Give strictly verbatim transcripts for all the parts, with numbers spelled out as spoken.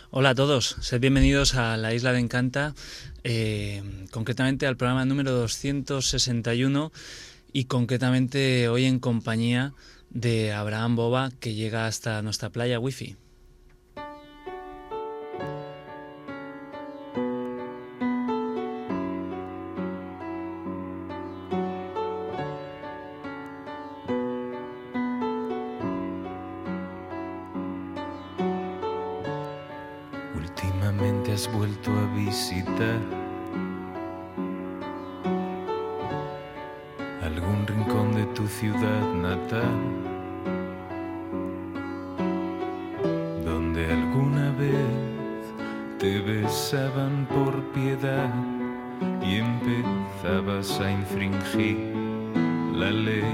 Hola a todos, sed bienvenidos a la Isla de Encanta, eh, concretamente al programa número doscientos sesenta y uno y concretamente hoy en compañía de Abraham Boba, que llega hasta nuestra playa Wi-Fi. Últimamente has vuelto a visitar algún rincón de tu ciudad natal, donde alguna vez te besaban por piedad y empezabas a infringir la ley.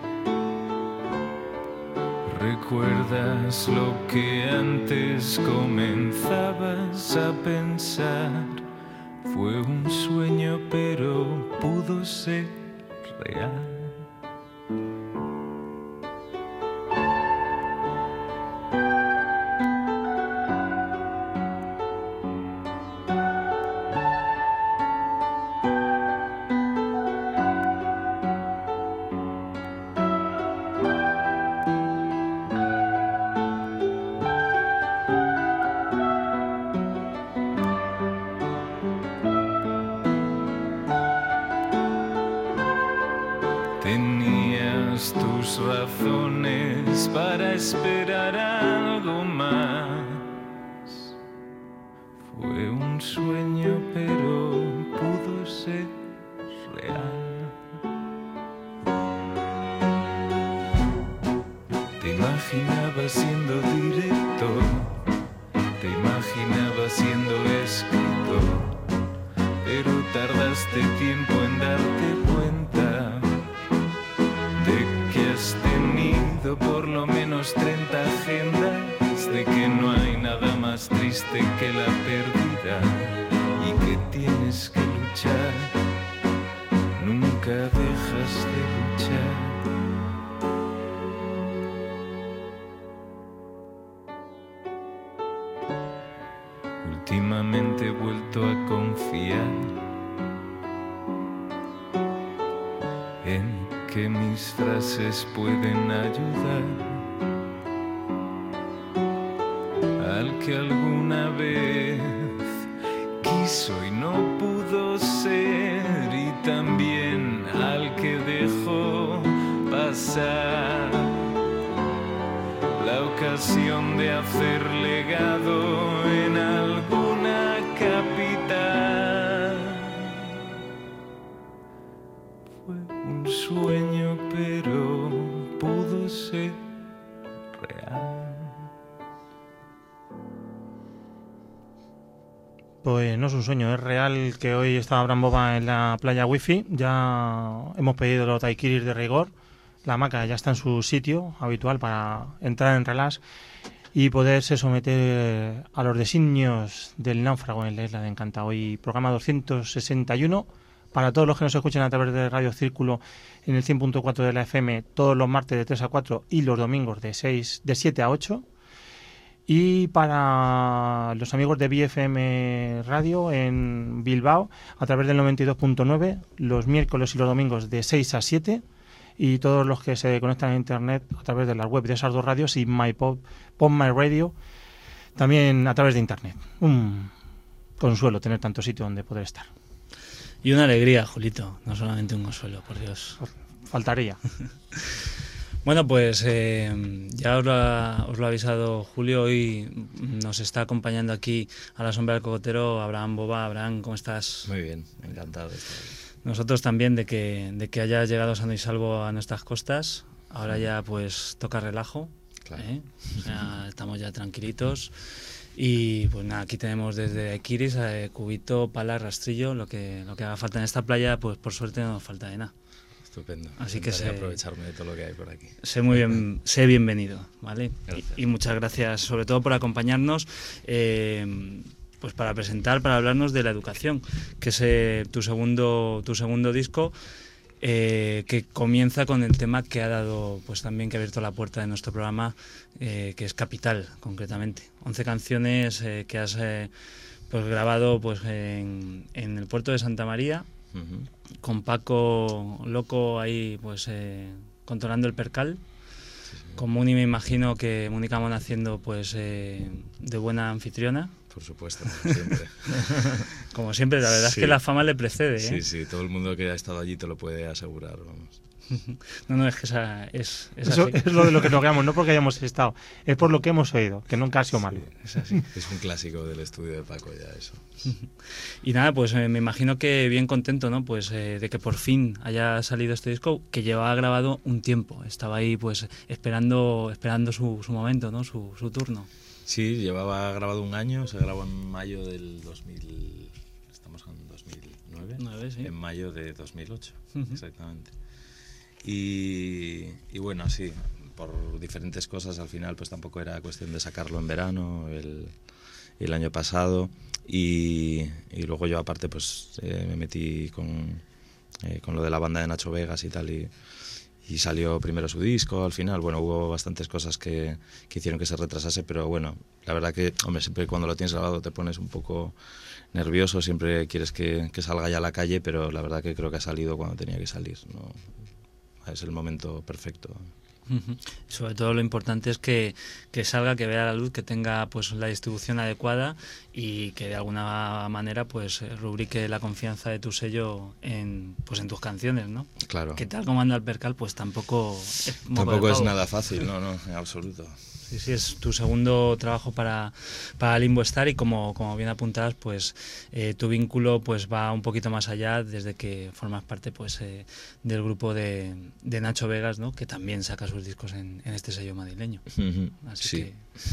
¿Recuerdas lo que antes comenzabas a pensar? Fue un sueño, pero pudo ser real. Tenías tus razones para esperar algo más. Fue un sueño, pero pudo ser real. Te imaginabas siendo director, te imaginabas siendo escritor, pero tardaste tiempo en darte cuenta de que has tenido por lo menos treinta agendas, de que no hay nada más triste que la pérdida y que tienes que luchar, nunca dejas de luchar. Últimamente he vuelto a confiar en que mis frases pueden ayudar al que alguna vez quiso y no pudo ser, y también al que dejó pasar la ocasión de hacer legado en alguna capital. Fue un sueño, pero pudo ser real. Pues no es un sueño, es real que hoy está Abraham Boba en la playa Wi-Fi. Ya hemos pedido los daiquiris de rigor. La hamaca ya está en su sitio habitual para entrar en relax y poderse someter a los designios del náufrago en la Isla de Encanta. Hoy programa doscientos sesenta y uno. Para todos los que nos escuchan a través de Radio Círculo en el cien punto cuatro de la F M todos los martes de tres a cuatro y los domingos de seis, de siete a ocho. Y para los amigos de B F M Radio en Bilbao a través del noventa y dos punto nueve los miércoles y los domingos de seis a siete. Y todos los que se conectan a internet a través de la web de esas dos radios y MyPod, Pop My Radio también a través de internet. Un consuelo tener tanto sitio donde poder estar. Y una alegría, Julito, no solamente un consuelo, por Dios. Faltaría. Bueno, pues eh, ya os lo, ha, os lo ha avisado Julio, hoy nos está acompañando aquí a la sombra del cocotero Abraham Boba. Abraham, ¿cómo estás? Muy bien, encantado de estar aquí. Nosotros también de que, de que hayas llegado sano y salvo a nuestras costas. Ahora ya pues toca relajo, Claro. ¿eh? O sea, estamos ya tranquilitos. Y pues nada, aquí tenemos desde Daiquiris, eh, cubito, pala, rastrillo, lo que, lo que haga falta en esta playa, pues por suerte no nos falta de nada. Estupendo. Así que sé, aprovecharme de todo lo que hay por aquí. Sé muy bien, sé bienvenido, ¿vale? Gracias. Y, y muchas gracias sobre todo por acompañarnos. Eh, pues para presentar, para hablarnos de La Educación, que es eh, tu segundo tu segundo disco, eh, que comienza con el tema que ha dado, pues también que ha abierto la puerta de nuestro programa, eh, que es Capital, concretamente. once canciones eh, que has eh, pues grabado pues en, en el puerto de Santa María, uh-huh. con Paco Loco ahí pues eh, controlando el percal. Sí, sí. Con Muni me imagino que Mónica Mon haciendo pues eh, de buena anfitriona. Por supuesto, como siempre. Como siempre, la verdad sí. es que la fama le precede, ¿eh? Sí, sí, todo el mundo que ha estado allí te lo puede asegurar, vamos. No, no, es que esa, es, es Eso así. Es lo de lo que nos quedamos, no porque hayamos estado, es por lo que hemos oído, que nunca ha sido sí, malo. Es así. Es un clásico del estudio de Paco ya eso. Y nada, pues eh, me imagino que bien contento, ¿no? Pues eh, de que por fin haya salido este disco que llevaba grabado un tiempo. Estaba ahí pues esperando esperando su, su momento, ¿no? Su, su turno. Sí, llevaba grabado un año, se grabó en mayo del dos mil, estamos en dos mil nueve, nueve, sí. En mayo de dos mil ocho, uh-huh. exactamente. Y, y bueno, sí, por diferentes cosas al final pues tampoco era cuestión de sacarlo en verano, el, el año pasado, y, y luego yo aparte pues eh, me metí con, eh, con lo de la banda de Nacho Vegas y tal, y y salió primero su disco, al final, bueno, hubo bastantes cosas que, que hicieron que se retrasase, pero bueno, la verdad que, hombre, siempre cuando lo tienes grabado te pones un poco nervioso, siempre quieres que, que salga ya a la calle, pero la verdad que creo que ha salido cuando tenía que salir, ¿no? Es el momento perfecto. Uh-huh. Sobre todo lo importante es que, que salga, que vea la luz, que tenga pues la distribución adecuada y que de alguna manera pues rubrique la confianza de tu sello en pues en tus canciones, ¿no? Claro. Que tal como anda el percal pues tampoco es tampoco es nada fácil, no, no, en absoluto. Sí, sí, es tu segundo trabajo para, para Limbo Star y como, como bien apuntabas, pues eh, tu vínculo pues va un poquito más allá desde que formas parte pues eh, del grupo de, de Nacho Vegas, ¿no? Que también saca sus discos en, en este sello madrileño. Uh-huh. Así sí. que,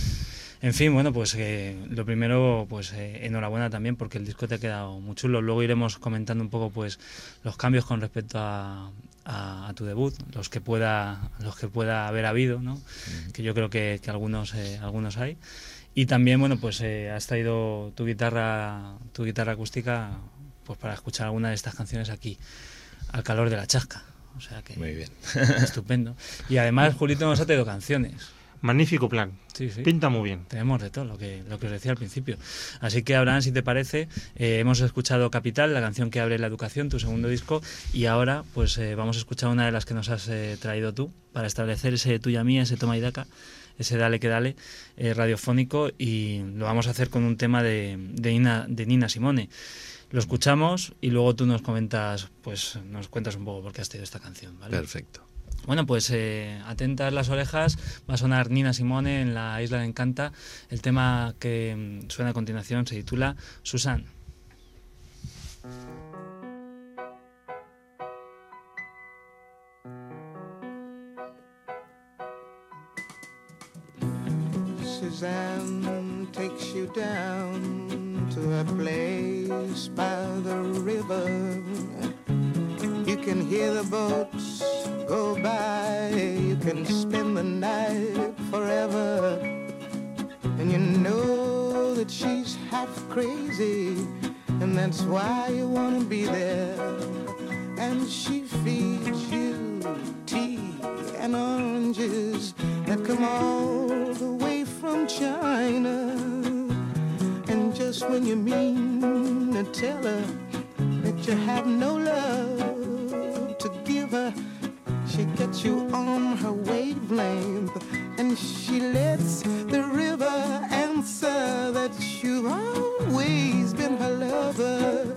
en fin, bueno, pues eh, lo primero, pues eh, enhorabuena también porque el disco te ha quedado muy chulo. Luego iremos comentando un poco pues los cambios con respecto a... A, a tu debut, los que pueda los que pueda haber habido, ¿no? Uh-huh. Que yo creo que, que algunos eh, algunos hay. Y también, bueno, pues eh, has traído tu guitarra tu guitarra acústica pues para escuchar alguna de estas canciones aquí al calor de la chasca. O sea que muy bien. Estupendo. Y además Julito nos ha traído canciones. Magnífico plan. Sí, sí. Pinta muy bien. Tenemos de todo, lo que, lo que os decía al principio. Así que, Abraham, si te parece, eh, hemos escuchado Capital, la canción que abre la educación, tu segundo disco, y ahora pues eh, vamos a escuchar una de las que nos has eh, traído tú, para establecer ese tuya mía, ese toma y daca, ese dale que dale eh, radiofónico, y lo vamos a hacer con un tema de, de, Nina, de Nina Simone. Lo escuchamos y luego tú nos comentas, pues nos cuentas un poco por qué has traído esta canción, ¿vale? Perfecto. Bueno, pues eh, atentas las orejas, va a sonar Nina Simone en La Isla de Encanta. El tema que mm, suena a continuación se titula Susan. Suzanne takes you down to a place by the river. You can hear the boats go by, you can spend the night forever. And you know that she's half crazy, and that's why you want to be there. And she feeds you tea and oranges that come all the way from China. And just when you mean to tell her that you have no love to give her, she gets you on her wavelength, and she lets the river answer that you've always been her lover.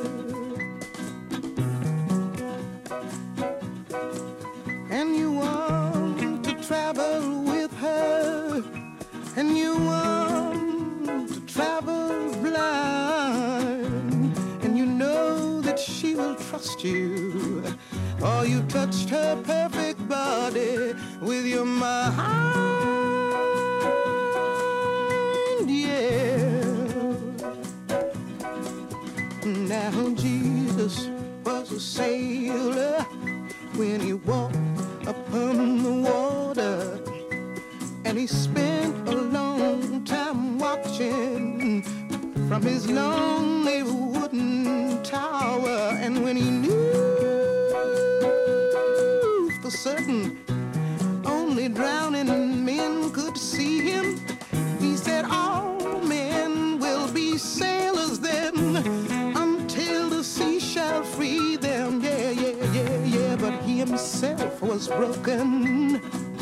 And you want to travel with her, and you want to travel blind, and you know that she will trust you. Oh, you touched her perfect body with your mind, yeah. Now Jesus was a sailor when he walked upon the water, and he spent a long time watching from his lonely wooden tower. And when he knew certain only drowning men could see him. He said all men will be sailors then until the sea shall free them. Yeah, yeah, yeah, yeah, but he himself was broken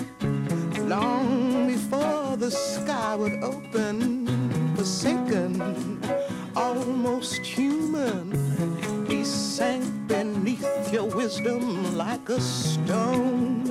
long before the sky would open. Forsaken, almost human, he sank beneath your wisdom like a stone.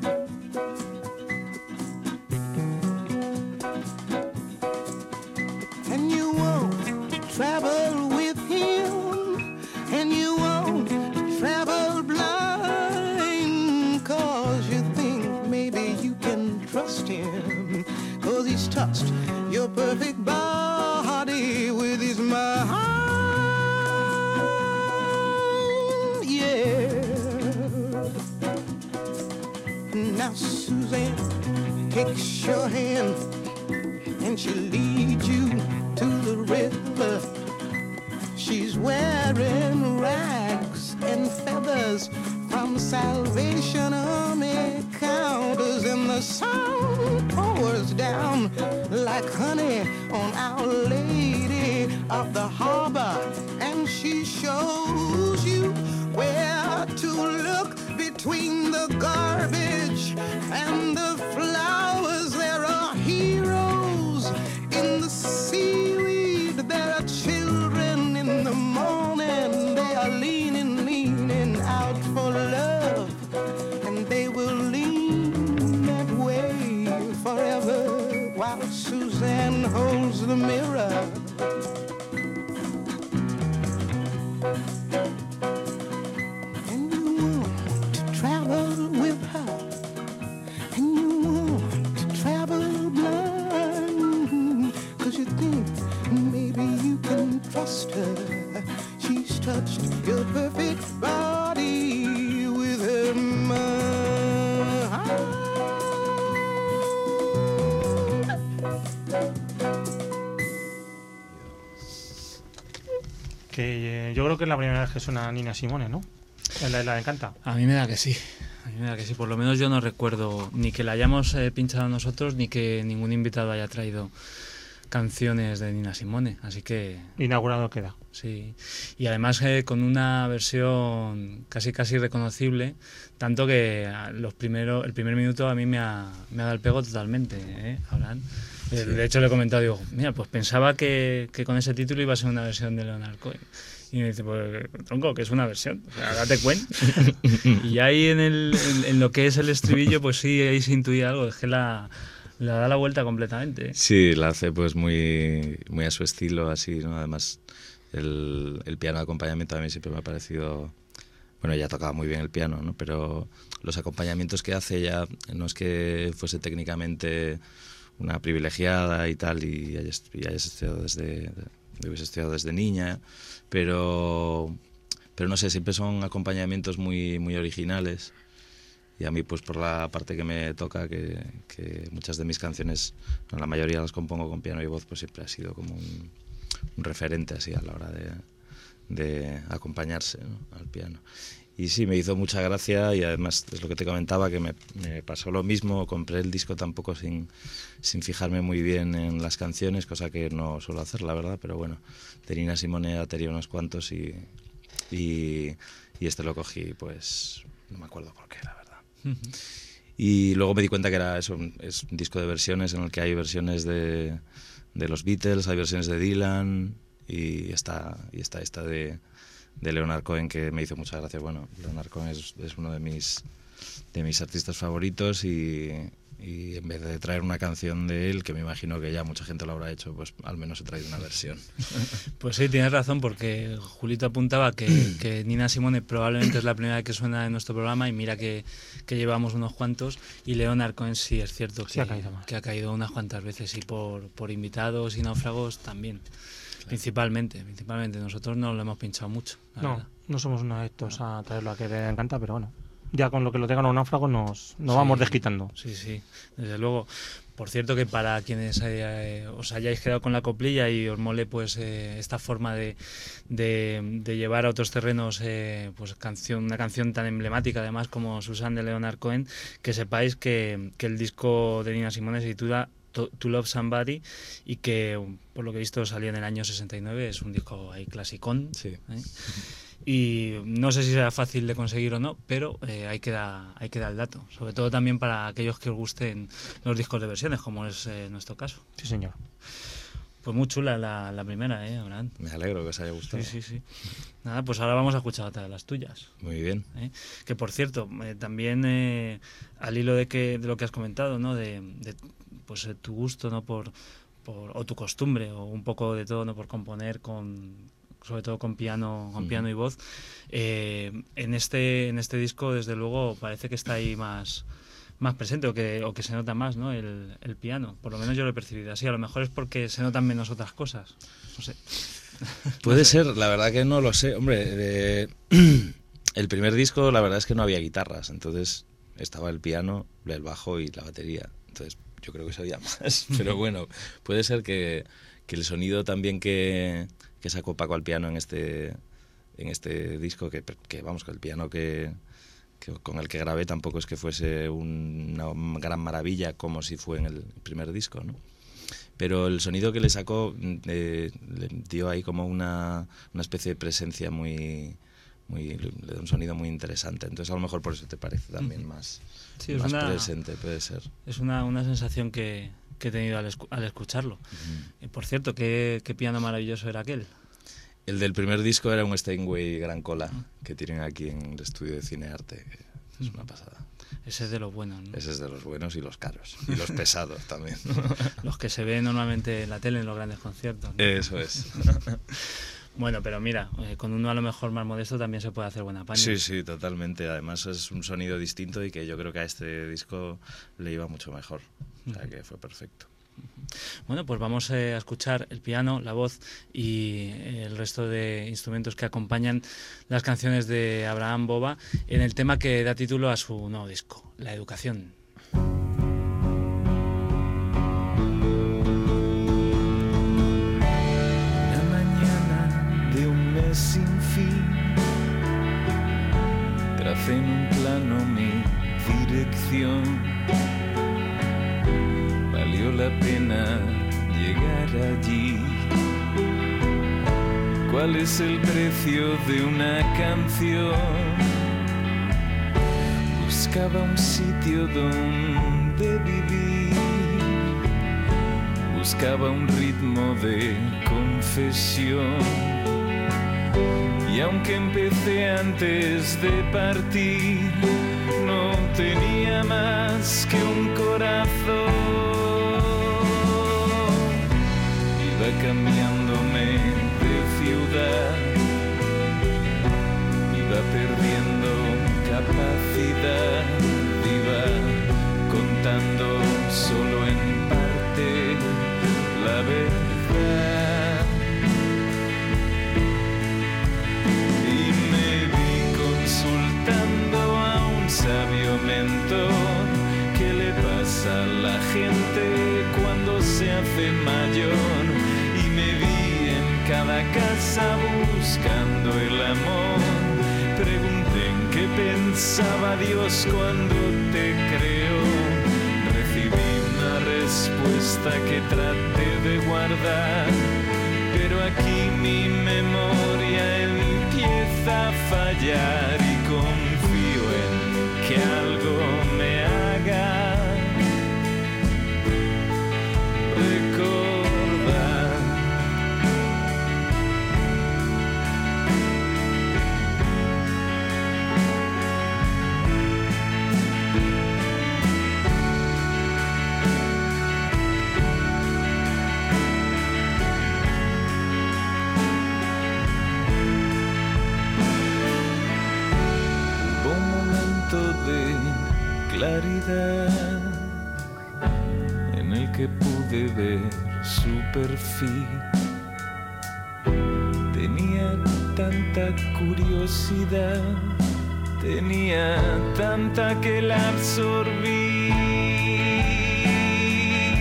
And you won't travel with him, and you won't travel blind, 'cause you think maybe you can trust him, 'cause he's touched your perfect body with his mind. Yeah. Now Suzanne takes your hand and she leads you to the river. She's wearing rags and feathers from Salvation Army counters, and the sun pours down like honey on Our Lady of the Harbor, and she shows you where to look between the garbage and the flowers. There are heroes in the seaweed, there are children in the morning, they are leaning, leaning out for love, and they will lean that way forever while Suzanne holds the mirror. And you want to travel with her, and you want to travel blind, 'cause you think maybe you can trust her. She's touched your perfect body with her mind. Que eh, yo creo que es la primera vez que suena Nina Simone, ¿no? En la Isla de Encanta. A mí me da que sí. A mí me da que sí. Por lo menos yo no recuerdo ni que la hayamos eh, pinchado nosotros, ni que ningún invitado haya traído canciones de Nina Simone. Así que Inaugurado queda. sí. Y además eh, con una versión casi casi reconocible, tanto que a los primeros, el primer minuto a mí me ha, me ha dado el pego totalmente, ¿eh, Abraham? Eh, De hecho le he comentado, digo, mira, pues pensaba que, que con ese título iba a ser una versión de Leonard Cohen. Y me dice, pues tronco, que es una versión, o sea, date cuenta. Y ahí en, el, en, en lo que es el estribillo, pues sí, ahí se intuía algo, es que la, la da la vuelta completamente. Sí, la hace pues muy, muy a su estilo, así, ¿no? Además, el, el piano de acompañamiento a mí siempre me ha parecido... Bueno, ella tocaba muy bien el piano, ¿no? Pero los acompañamientos que hace ella no es que fuese técnicamente una privilegiada y tal, y haya, y haya estudiado desde, hubiese estudiado desde niña, pero, pero no sé, siempre son acompañamientos muy, muy originales. Y a mí, pues por la parte que me toca, que, que muchas de mis canciones, no, la mayoría las compongo con piano y voz, pues siempre ha sido como un, un referente así a la hora de, de acompañarse, ¿no?, al piano. Y sí, me hizo mucha gracia, y además es lo que te comentaba, que me, me pasó lo mismo, compré el disco tampoco sin, sin fijarme muy bien en las canciones, cosa que no suelo hacer, la verdad, pero bueno, de Nina Simone ya tenía unos cuantos y, y, y este lo cogí, pues no me acuerdo por qué, la verdad. Uh-huh. Y luego me di cuenta que era eso, es un disco de versiones en el que hay versiones de, de los Beatles, hay versiones de Dylan, y está, y está esta de... de Leonard Cohen, que me hizo mucha gracia. Bueno, Leonard Cohen es, es uno de mis de mis artistas favoritos, y, y en vez de traer una canción de él, que me imagino que ya mucha gente lo habrá hecho, pues al menos he traído una versión. Pues sí, tienes razón, porque Julito apuntaba que, que Nina Simone probablemente es la primera vez que suena en nuestro programa, y mira que, que llevamos unos cuantos, y Leonard Cohen sí es cierto que, sí ha caído más. que ha caído unas cuantas veces, y por, por invitados y náufragos también. Principalmente, principalmente. Nosotros no lo hemos pinchado mucho. No, verdad. no somos unos adeptos a traerlo a que le encanta, pero bueno, ya con lo que lo tengan los náufragos nos, nos sí, vamos desquitando. Sí, sí, desde luego. Por cierto, que para quienes eh, os hayáis quedado con la coplilla y os mole pues eh, esta forma de, de, de llevar a otros terrenos eh, pues canción, una canción tan emblemática además como Susan de Leonard Cohen, que sepáis que, que el disco de Nina Simone se titula To, To Love Somebody y que por lo que he visto salió en el año sesenta y nueve, es un disco ahí clasicón. Sí. ¿eh? Y no sé si será fácil de conseguir o no, pero eh, ahí queda ahí queda el dato, sobre todo también para aquellos que os gusten los discos de versiones, como es eh, nuestro caso. Sí, señor. Pues muy chula la, la primera, ¿eh, Abraham? Me alegro que os haya gustado. Sí, sí, sí. Nada, pues ahora vamos a escuchar otra de las tuyas. Muy bien. ¿eh? Que por cierto, eh, también eh, al hilo de que de lo que has comentado, ¿no? De, de pues eh, tu gusto, ¿no? Por, por o tu costumbre o un poco de todo, ¿no? Por componer con sobre todo con piano, con piano y voz. Eh, en este en este disco, desde luego, parece que está ahí más más presente o que o que se nota más, ¿no? El, el piano. Por lo menos yo lo he percibido así. A lo mejor es porque se notan menos otras cosas. No sé. Puede no sé. ser, la verdad que no lo sé. Hombre, eh, el primer disco, la verdad es que no había guitarras, entonces estaba el piano, el bajo y la batería. Entonces yo creo que se oía más. Pero bueno, puede ser que, que el sonido también que que sacó Paco al piano en este en este disco, que, que vamos, con el piano que, que con el que grabé tampoco es que fuese un, una gran maravilla como si fue en el primer disco, ¿no? Pero el sonido que le sacó eh, le dio ahí como una, una especie de presencia muy, muy le dio un sonido muy interesante. Entonces a lo mejor por eso te parece también más, sí, más una, presente, puede ser. Es una, una sensación que que he tenido al, escu al escucharlo. Uh-huh. Y por cierto, ¿qué, ¿qué piano maravilloso era aquel? El del primer disco era un Steinway Gran Cola, uh-huh. que tienen aquí en el estudio de Cine Arte, que es una pasada. Ese es de los buenos, ¿no? Ese es de los buenos y los caros, y los pesados también. Los que se ven normalmente en la tele en los grandes conciertos, ¿no? Eso es. Bueno, pero mira, eh, con uno a lo mejor más modesto también se puede hacer buena paña. Sí, sí, totalmente. Además es un sonido distinto y que yo creo que a este disco le iba mucho mejor. O sea, que fue perfecto. Bueno, pues vamos eh, a escuchar el piano, la voz y el resto de instrumentos que acompañan las canciones de Abraham Bova en el tema que da título a su nuevo disco, La Educación. La mañana de un mes sin fin, tracé en un plano mi dirección. Valió la pena llegar allí. ¿Cuál es el precio de una canción? Buscaba un sitio donde vivir, buscaba un ritmo de confesión. Y aunque empecé antes de partir, no tenía más que un corazón. Iba cambiándome de ciudad, iba perdiendo capacidad, iba contando solo en parte la verdad. Y me vi consultando a un sabio mentor. ¿Qué le pasa a la gente cuando se hace mayor? Y me vi en cada casa buscando el amor. Pregunté en qué pensaba Dios cuando te creó. Recibí una respuesta que traté de guardar, pero aquí mi memoria empieza a fallar y confío en que algo me haga recordar. Hubo un momento de claridad en el que pude ver su perfil. Tenía tanta curiosidad, tenía tanta que la absorbí.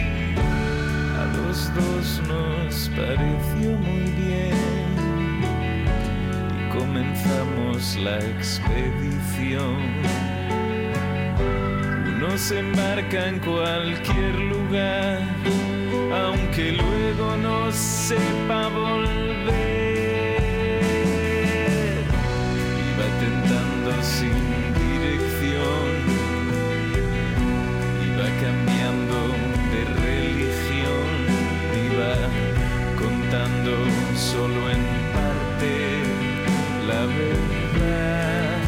los dos nos pareció muy bien y comenzamos la expedición. Uno se embarca en cualquier lugar, aunque luego no sepa volver. Iba tentando sin dirección, iba cambiando de religión, iba contando solo en parte la verdad.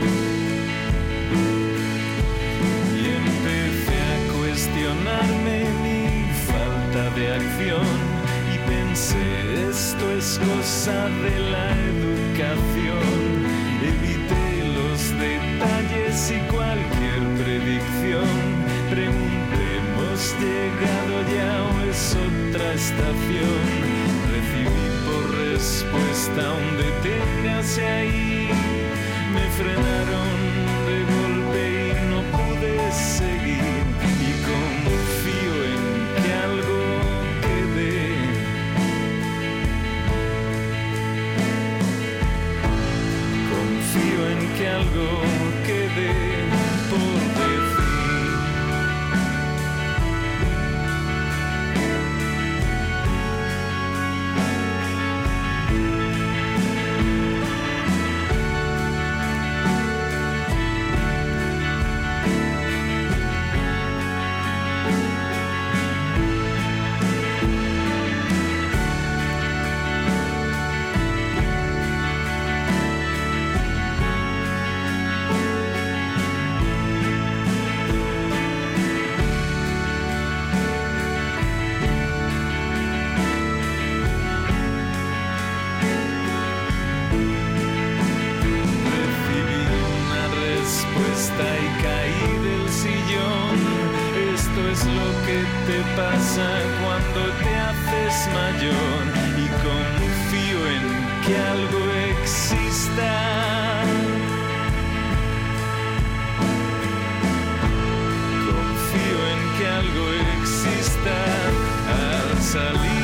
Y empecé a cuestionarme mi falta de acción y pensé, esto es cosa de la educación. Evité los detalles y cualquier predicción. Pregunté, ¿hemos llegado ya o es otra estación? Recibí por respuesta un deténgase ahí. Me frenaron de golpe y no pude seguir. Y confío en que algo quede. Confío en que algo quede por decir. Y caí del sillón. Esto es lo que te pasa cuando te haces mayor. Y confío en que algo exista. Confío en que algo exista al salir.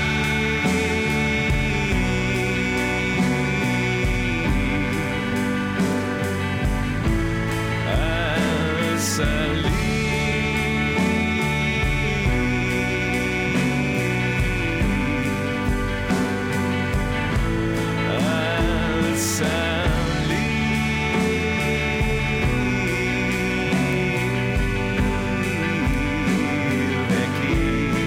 Salir al salir de aquí,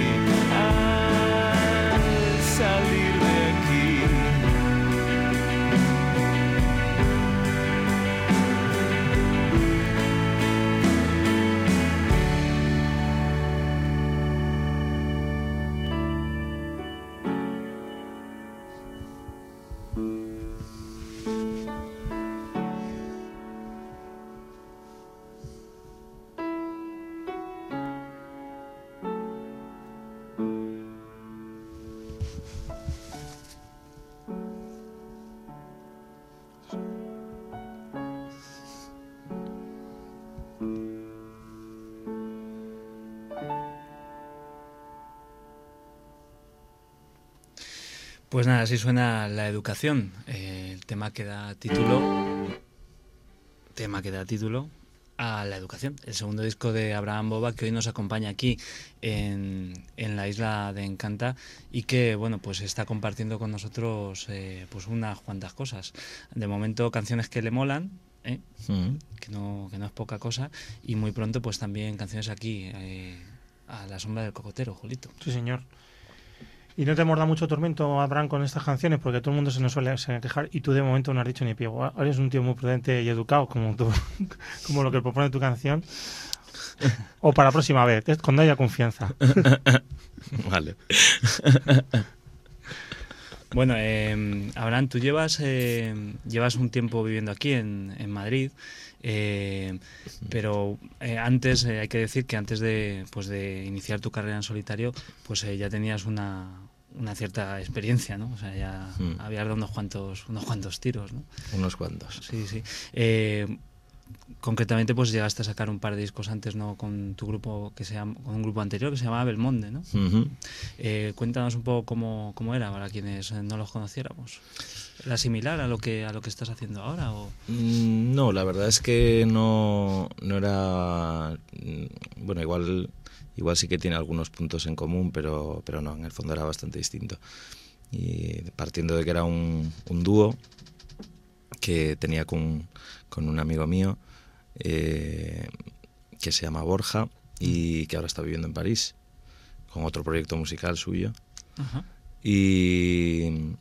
al salir de aquí. Pues nada, así suena La Educación, eh, el tema que da título, tema que da título a La Educación, el segundo disco de Abraham Bova, que hoy nos acompaña aquí en, en la isla de Encanta y que, bueno, pues está compartiendo con nosotros eh, pues unas cuantas cosas. De momento, canciones que le molan, ¿eh? Mm. que, no, que no es poca cosa, y muy pronto pues también canciones aquí, eh, a la sombra del cocotero, Julito. Sí, señor. Y no te morda mucho tormento, Abraham, con estas canciones, porque todo el mundo se nos suele quejar y tú de momento no has dicho ni pie. Eres un tío muy prudente y educado, como tú, como lo que propone tu canción. O para la próxima vez, cuando haya confianza. Vale. Bueno, eh, Abraham, tú llevas, eh, llevas un tiempo viviendo aquí en, en Madrid. Eh, pero eh, antes eh, hay que decir que antes de, pues de iniciar tu carrera en solitario, pues eh, ya tenías una, una cierta experiencia, ¿no? O sea, ya mm. habías dado unos cuantos, unos cuantos tiros, ¿no? Unos cuantos. Sí, sí. Eh, concretamente pues llegaste a sacar un par de discos antes, ¿no? Con tu grupo, que se llama, con un grupo anterior que se llamaba Belmonde, ¿no? Uh-huh. Eh, cuéntanos un poco cómo, cómo era para quienes no los conociéramos. ¿Era similar a lo que a lo que estás haciendo ahora? O... No, la verdad es que no, no era... Bueno, igual, igual sí que tiene algunos puntos en común, pero, pero no, en el fondo era bastante distinto. Y partiendo de que era un, un dúo que tenía con, con un amigo mío eh, que se llama Borja y que ahora está viviendo en París con otro proyecto musical suyo. Ajá. Y...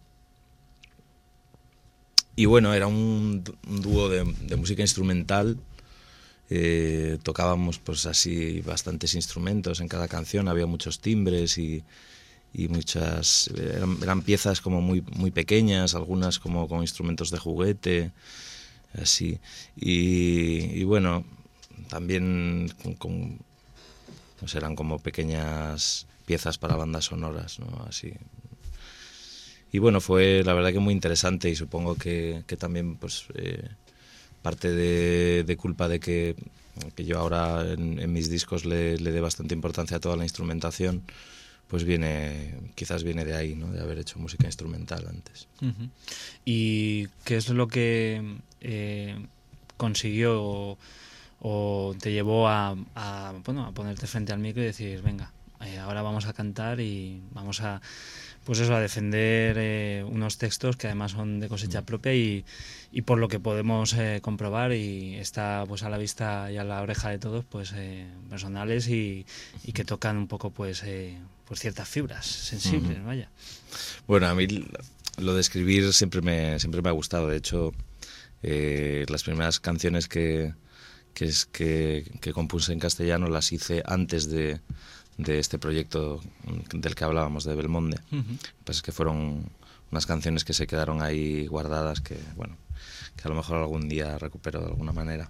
Y bueno, era un, un dúo de, de música instrumental. Eh, tocábamos pues así bastantes instrumentos en cada canción, había muchos timbres y, y muchas eran, eran piezas como muy muy pequeñas, algunas como con instrumentos de juguete, así. Y, y bueno, también con, con pues eran como pequeñas piezas para bandas sonoras, ¿no? Así. Y bueno, fue la verdad que muy interesante y supongo que, que también pues eh, parte de, de culpa de que, que yo ahora en, en mis discos le, le dé bastante importancia a toda la instrumentación, pues viene, quizás viene de ahí, ¿no? De haber hecho música instrumental antes. Uh-huh. ¿Y qué es lo que eh, consiguió o, o te llevó a, a, bueno, a ponerte frente al micro y decir, venga, eh, ahora vamos a cantar y vamos a... Pues eso, a defender eh, unos textos que además son de cosecha propia y, y por lo que podemos eh, comprobar y está pues a la vista y a la oreja de todos, pues eh, personales y, y que tocan un poco pues, eh, pues ciertas fibras sensibles, uh-huh. Vaya. Bueno, a mí lo de escribir siempre me, siempre me ha gustado. De hecho, eh, las primeras canciones que, que, es, que, que compuse en castellano las hice antes de... de este proyecto del que hablábamos, de Belmonde. Uh-huh. Pues es que fueron unas canciones que se quedaron ahí guardadas que, bueno, que a lo mejor algún día recupero de alguna manera.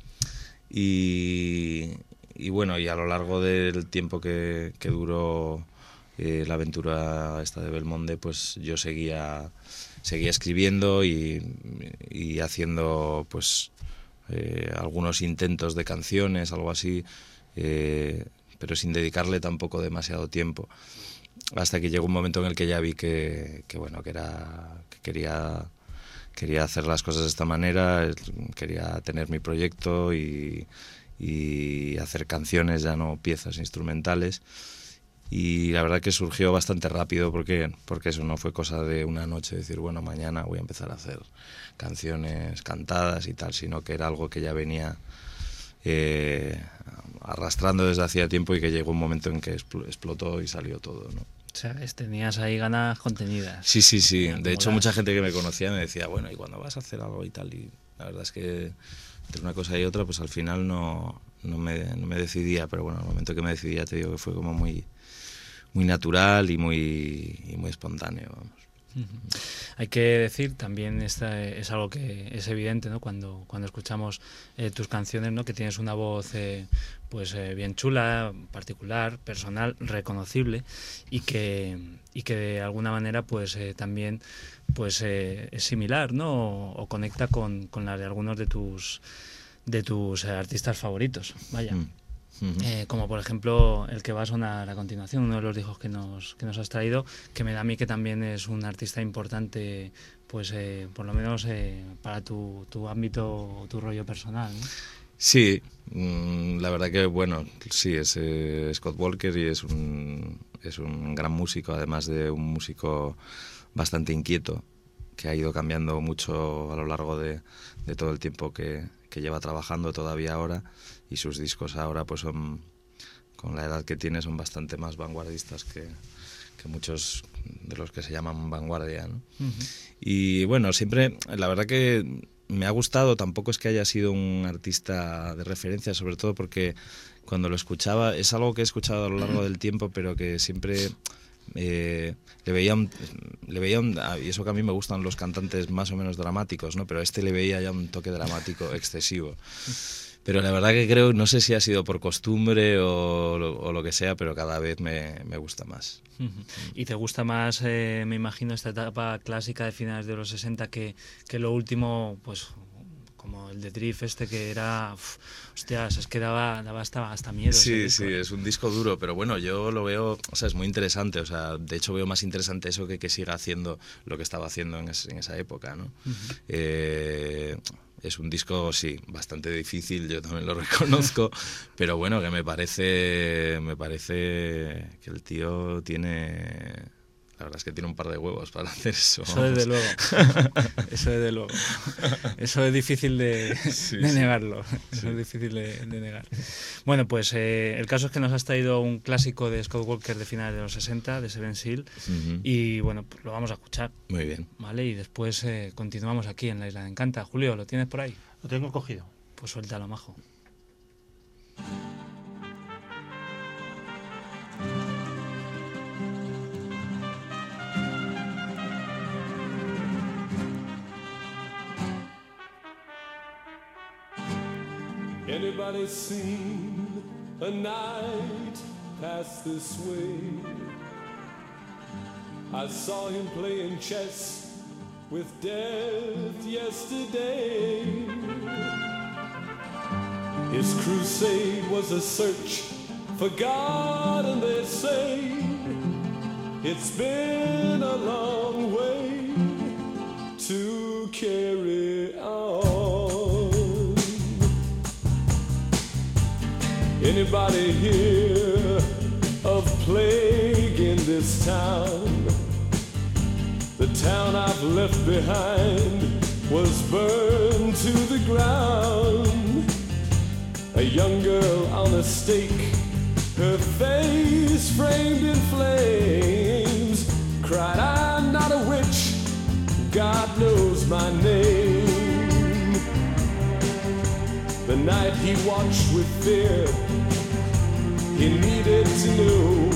Y, y bueno, y a lo largo del tiempo que, que duró eh, la aventura esta de Belmonde, pues yo seguía, seguía escribiendo y, y haciendo pues eh, algunos intentos de canciones, algo así, eh, pero sin dedicarle tampoco demasiado tiempo, hasta que llegó un momento en el que ya vi que, que bueno, que era que quería quería hacer las cosas de esta manera, quería tener mi proyecto y, y hacer canciones, ya no piezas instrumentales. Y la verdad que surgió bastante rápido porque porque eso no fue cosa de una noche decir, bueno, mañana voy a empezar a hacer canciones cantadas y tal, sino que era algo que ya venía eh, arrastrando desde hacía tiempo y que llegó un momento en que explotó y salió todo, ¿no? O sea, tenías ahí ganas contenidas. Sí, sí, sí. De hecho, mucha gente que me conocía me decía, bueno, ¿y cuándo vas a hacer algo y tal? Y la verdad es que entre una cosa y otra, pues al final no, no, me, no me decidía, pero bueno, al momento que me decidía te digo que fue como muy, muy natural y muy, y muy espontáneo, vamos. Uh-huh. Hay que decir, también esta es algo que es evidente, ¿no? Cuando, cuando escuchamos eh, tus canciones, ¿no? Que tienes una voz eh, pues eh, bien chula, particular, personal, reconocible y que, y que de alguna manera pues eh, también pues eh, es similar, ¿no? O, o conecta con, con la de algunos de tus de tus eh, artistas favoritos, vaya. Mm. Uh-huh. Eh, como por ejemplo el que va a sonar a continuación, uno de los discos que nos, que nos has traído, que me da a mí que también es un artista importante, pues eh, por lo menos eh, para tu, tu ámbito, tu rollo personal, ¿no? Sí, mmm, la verdad que bueno, sí, es eh, Scott Walker y es un, es un gran músico, además de un músico bastante inquieto, que ha ido cambiando mucho a lo largo de, de todo el tiempo que, que lleva trabajando todavía ahora, y sus discos ahora pues son, con la edad que tiene, son bastante más vanguardistas que, que muchos de los que se llaman vanguardia, ¿no? Uh-huh. Y bueno, siempre, la verdad que me ha gustado, tampoco es que haya sido un artista de referencia, sobre todo porque cuando lo escuchaba, es algo que he escuchado a lo largo del tiempo, pero que siempre eh, le veía un, le veía un, y eso que a mí me gustan los cantantes más o menos dramáticos, ¿no? Pero a este le veía ya un toque dramático excesivo. Pero la verdad que creo, no sé si ha sido por costumbre o lo, o lo que sea, pero cada vez me, me gusta más. Uh-huh. ¿Y te gusta más, eh, me imagino, esta etapa clásica de finales de los sesenta que, que lo último, pues como el de Drift este que era, uf, hostias, es que daba, daba hasta, hasta miedo. Sí, sí, es un disco duro, pero bueno, yo lo veo, o sea, es muy interesante, o sea, de hecho veo más interesante eso que que siga haciendo lo que estaba haciendo en, es, en esa época, ¿no? Uh-huh. Eh, es un disco, sí, bastante difícil, yo también lo reconozco, pero bueno, que me parece, me parece que el tío tiene... La verdad es que tiene un par de huevos para hacer eso. Eso desde luego. Eso desde luego. Eso es difícil de, sí, de negarlo. Sí. Eso sí. Es difícil de, de negar. Bueno, pues eh, el caso es que nos has traído un clásico de Scott Walker de finales de los sesenta, de Seven Seal, uh-huh. y bueno, pues lo vamos a escuchar. Muy bien. Vale, y después eh, continuamos aquí en la Isla de Encanta. Julio, ¿lo tienes por ahí? Lo tengo cogido. Pues suéltalo, majo. Anybody seen a night pass this way? I saw him playing chess with death yesterday. His crusade was a search for God, and they say it's been a long way to carry on. Anybody hear of plague in this town? The town I've left behind was burned to the ground. A young girl on a stake, her face framed in flames, cried, I'm not a witch, God knows my name. The night he watched with fear, he needed to know.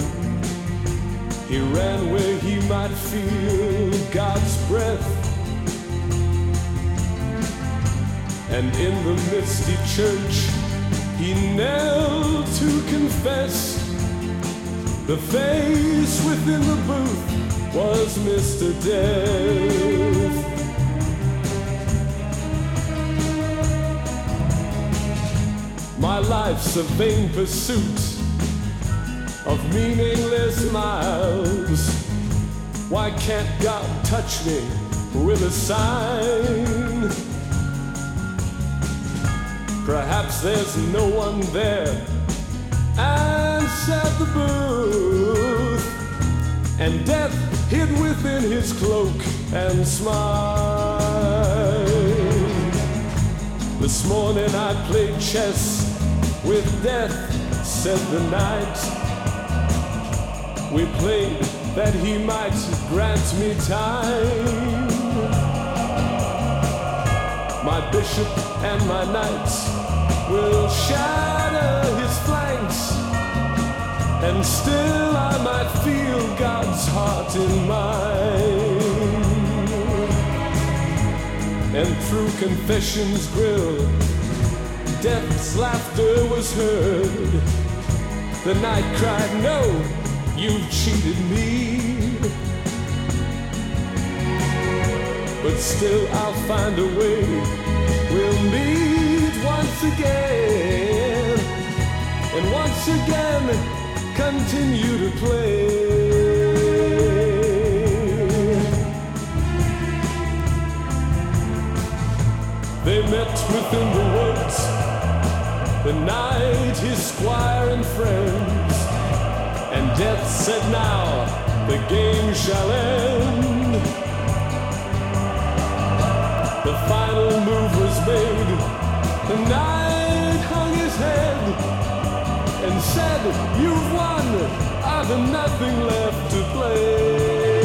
He ran where he might feel God's breath. And in the misty church, he knelt to confess. The face within the booth was Mister Death. My life's a vain pursuit of meaningless miles. Why can't God touch me with a sign? Perhaps there's no one there, answered the booth, and death hid within his cloak and smiled. This morning I played chess with death, said the night. We played that he might grant me time. My bishop and my knights will shatter his flanks, and still I might feel God's heart in mine. And through confession's grill, death's laughter was heard. The night cried, no, you've cheated me. But still I'll find a way. We'll meet once again, and once again continue to play. They met within the woods, the night his squire and friends, and death said, now the game shall end. The final move was made. The knight hung his head and said, you've won, I've nothing left to play.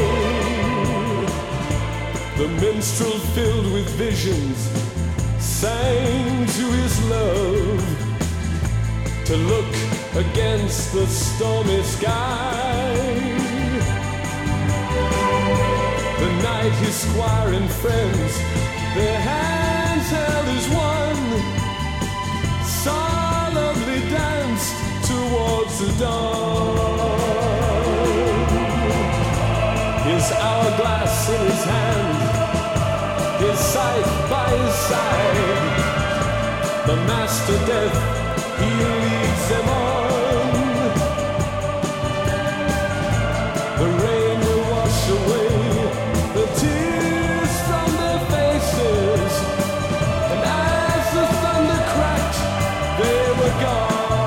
The minstrel filled with visions sang to his love, to look against the stormy sky. The night his squire and friends, their hands held as one, solemnly danced towards the dawn. His hourglass in his hand, his side by his side. The master death, he leads them on. The rain will wash away the tears from their faces, and as the thunder cracked, they were gone.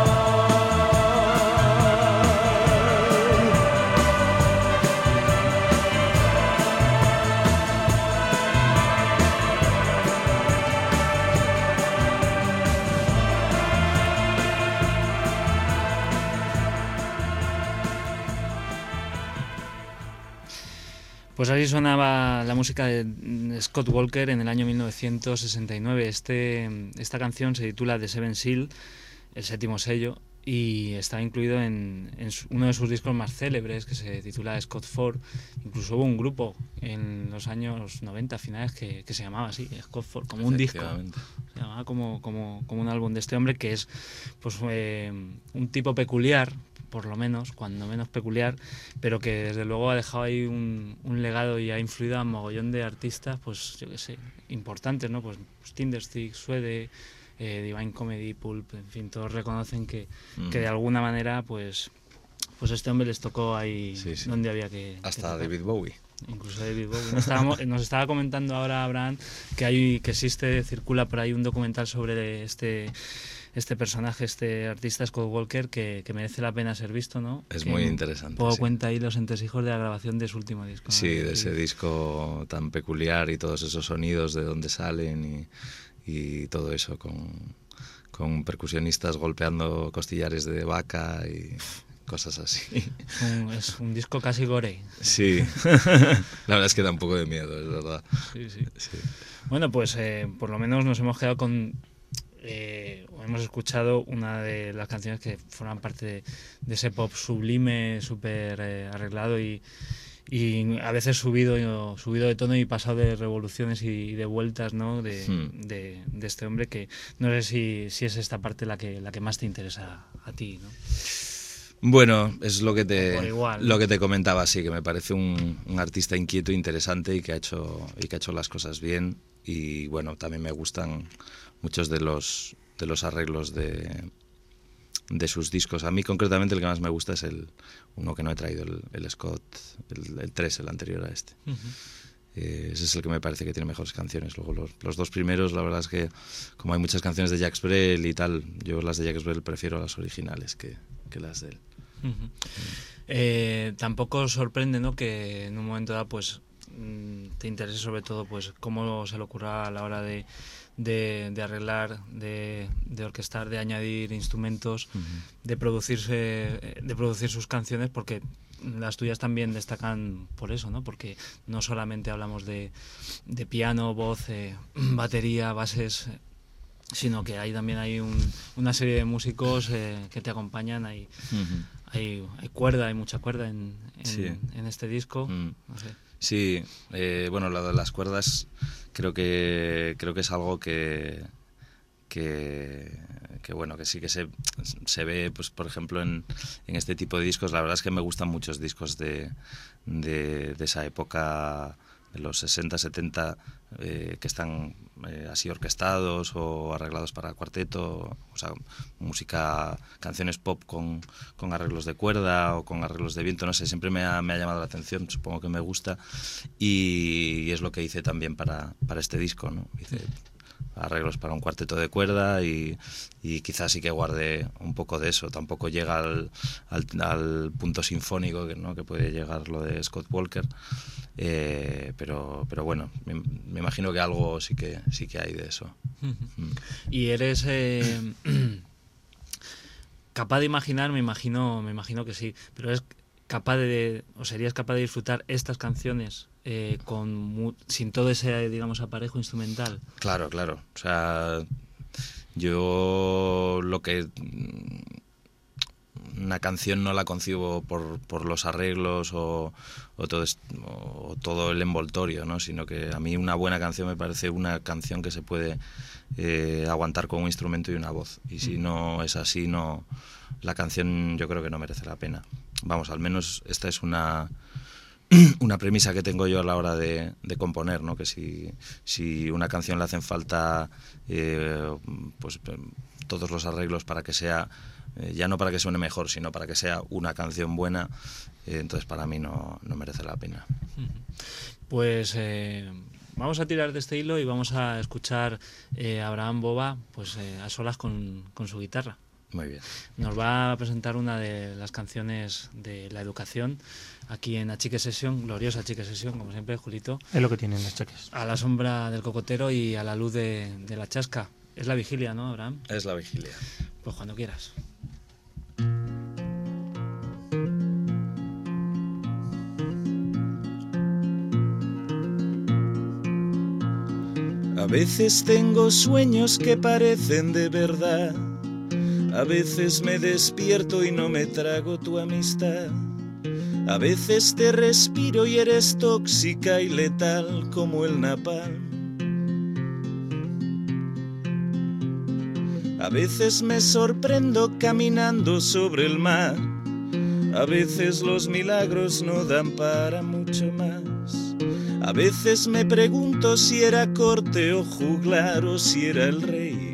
Pues así sonaba la música de Scott Walker en el año mil novecientos sesenta y nueve. Este, esta canción se titula The Seven Seal, el séptimo sello, y está incluido en, en su, uno de sus discos más célebres, que se titula Scott Ford. Incluso hubo un grupo en los años noventa finales que, que se llamaba así, Scott Ford, como un disco. Se llamaba como, como, como un álbum de este hombre, que es pues eh, un tipo peculiar, por lo menos, cuando menos peculiar, pero que desde luego ha dejado ahí un, un legado y ha influido a un mogollón de artistas, pues yo qué sé, importantes, ¿no? Pues, pues Tinderstick, Suede, eh, Divine Comedy, Pulp, en fin, todos reconocen que, mm. que de alguna manera, pues, pues este hombre les tocó ahí sí, sí. donde había que... Hasta que David Bowie. Incluso David Bowie. Nos, estábamos, nos estaba comentando ahora Abraham que hay, que existe, circula por ahí un documental sobre este... este personaje, este artista Scott Walker, que, que merece la pena ser visto, ¿no? Es que muy interesante. Un poco sí. cuenta ahí los entresijos de la grabación de su último disco, ¿no? Sí, de ese disco tan peculiar y todos esos sonidos de dónde salen y, y todo eso con, con percusionistas golpeando costillares de vaca y cosas así. Un, es un disco casi gore. Sí, la verdad es que da un poco de miedo, es verdad. Sí, sí. sí. Bueno, pues eh, por lo menos nos hemos quedado con... Eh, hemos escuchado una de las canciones que forman parte de, de ese pop sublime, súper eh, arreglado y, y a veces subido, subido de tono y pasado de revoluciones y de vueltas, ¿no? de, hmm. de, de este hombre, que no sé si, si es esta parte la que, la que más te interesa a ti, ¿no? Bueno, es lo que te igual, lo que te comentaba, sí, que me parece un, un artista inquieto, interesante y que ha hecho y que ha hecho las cosas bien. Y bueno, también me gustan muchos de los de los arreglos de, de sus discos. A mí concretamente el que más me gusta es el uno que no he traído, el, el Scott, el, el tres, el anterior a este. Uh-huh. Eh, ese es el que me parece que tiene mejores canciones. Luego los, los dos primeros, la verdad es que como hay muchas canciones de Jacques Brel y tal, yo las de Jacques Brel prefiero las originales que, que las de él. Uh-huh. Uh-huh. Eh, tampoco sorprende, ¿no?, que en un momento dado pues te interese sobre todo pues cómo se le ocurra a la hora de De, de arreglar, de, de orquestar, de añadir instrumentos, uh-huh. de producirse, de producir sus canciones, porque las tuyas también destacan por eso, ¿no? Porque no solamente hablamos de, de piano, voz, eh, batería, bases, eh, sino que hay también hay un, una serie de músicos eh, que te acompañan. Hay, uh-huh. hay, hay cuerda, hay mucha cuerda en, en, sí. en este disco. Uh-huh. No sé. Sí, eh, bueno, lo de las cuerdas creo que creo que es algo que que, que bueno, que sí que se, se ve, pues por ejemplo en, en este tipo de discos. La verdad es que me gustan muchos discos de, de, de esa época, de los sesenta, setenta, eh, que están eh, así orquestados o arreglados para cuarteto, o sea, música, canciones pop con, con arreglos de cuerda o con arreglos de viento, no sé, siempre me ha, me ha llamado la atención, supongo que me gusta, y, y es lo que hice también para, para este disco, ¿no? Hice arreglos para un cuarteto de cuerda y, y quizás sí que guardé un poco de eso. Tampoco llega al, al, al punto sinfónico que, ¿no?, que puede llegar lo de Scott Walker, eh, pero, pero bueno, me, me imagino que algo sí que sí que hay de eso. Mm. Y eres eh, capaz de imaginar, me imagino, me imagino que sí, pero eres capaz de, o serías capaz de disfrutar estas canciones Eh, con sin todo ese, digamos, aparejo instrumental. Claro, claro. O sea, yo lo que una canción no la concibo por, por los arreglos o, o, todo, o todo el envoltorio, ¿no? Sino que a mí una buena canción me parece una canción que se puede eh, aguantar con un instrumento y una voz. Y si no es así, no, la canción yo creo que no merece la pena. Vamos, al menos esta es una una premisa que tengo yo a la hora de, de componer, ¿no? Que si, si una canción le hacen falta eh, pues todos los arreglos para que sea, eh, ya no para que suene mejor, sino para que sea una canción buena, eh, entonces para mí no, no merece la pena. Pues eh, vamos a tirar de este hilo y vamos a escuchar eh, a Abraham Boba pues, eh, a solas con, con su guitarra. Muy bien. Nos va a presentar una de las canciones de la educación aquí en Achique Sesión, gloriosa Achique Sesión, como siempre, Julito. Es lo que tienen los cheques. A la sombra del cocotero y a la luz de, de la chasca. Es la vigilia, ¿no, Abraham? Es la vigilia. Pues cuando quieras. A veces tengo sueños que parecen de verdad. A veces me despierto y no me trago tu amistad. A veces te respiro y eres tóxica y letal como el napalm. A veces me sorprendo caminando sobre el mar. A veces los milagros no dan para mucho más. A veces me pregunto si era corte o juglar o si era el rey.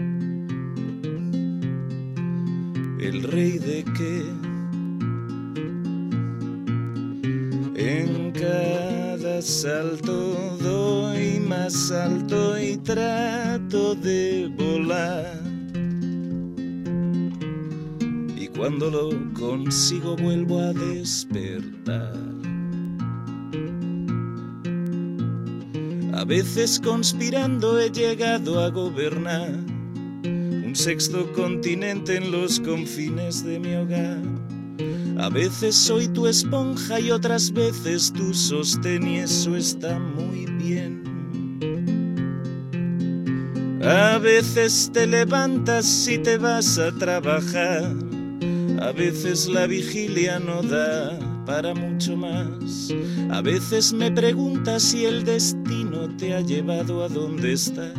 ¿El rey de qué? En cada salto doy más alto y trato de volar. Y cuando lo consigo vuelvo a despertar. A veces conspirando he llegado a gobernar un sexto continente en los confines de mi hogar. A veces soy tu esponja y otras veces tu sostén y eso está muy bien. A veces te levantas y te vas a trabajar. A veces la vigilia no da para mucho más. A veces me preguntas si el destino te ha llevado a donde estás.